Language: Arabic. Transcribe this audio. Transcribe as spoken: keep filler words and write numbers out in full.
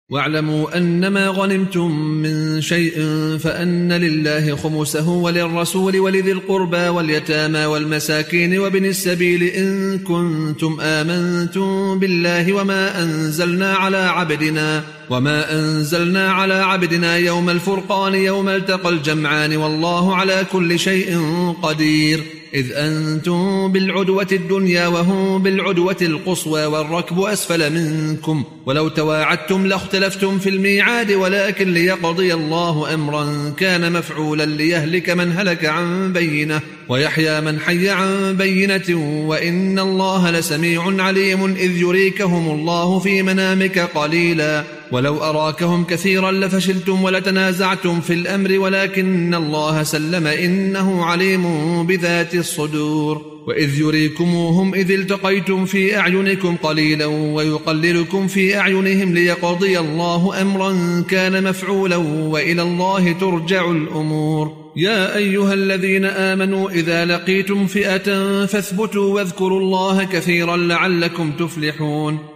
واعلموا أنما غنمتم من شيء فأن لله خمسه وللرسول ولذي القربى واليتامى والمساكين وابن السبيل إن كنتم آمنتم بالله وما أنزلنا على عبدنا وما أنزلنا على عبدنا يوم الفرقان يوم التقى الجمعان والله على كل شيء قدير. إذ أنتم بالعدوة الدنيا وهم بالعدوة القصوى والركب أسفل منكم ولو تواعدتم لاختلفتم في الميعاد ولكن ليقضي الله أمرا كان مفعولا ليهلك من هلك عن بينة ويحيى من حي عن بينة وإن الله لسميع عليم. إذ يريكهم الله في منامك قليلا ولو أراكهم كثيرا لفشلتم ولتنازعتم في الأمر ولكن الله سلم إنه عليم بذات الصدور. وإذ يريكموهم إذ التقيتم في أعينكم قليلا ويقللكم في أعينهم ليقضي الله أمرا كان مفعولا وإلى الله ترجع الأمور. يا أيها الذين آمنوا إذا لقيتم فئة فاثبتوا واذكروا الله كثيرا لعلكم تفلحون.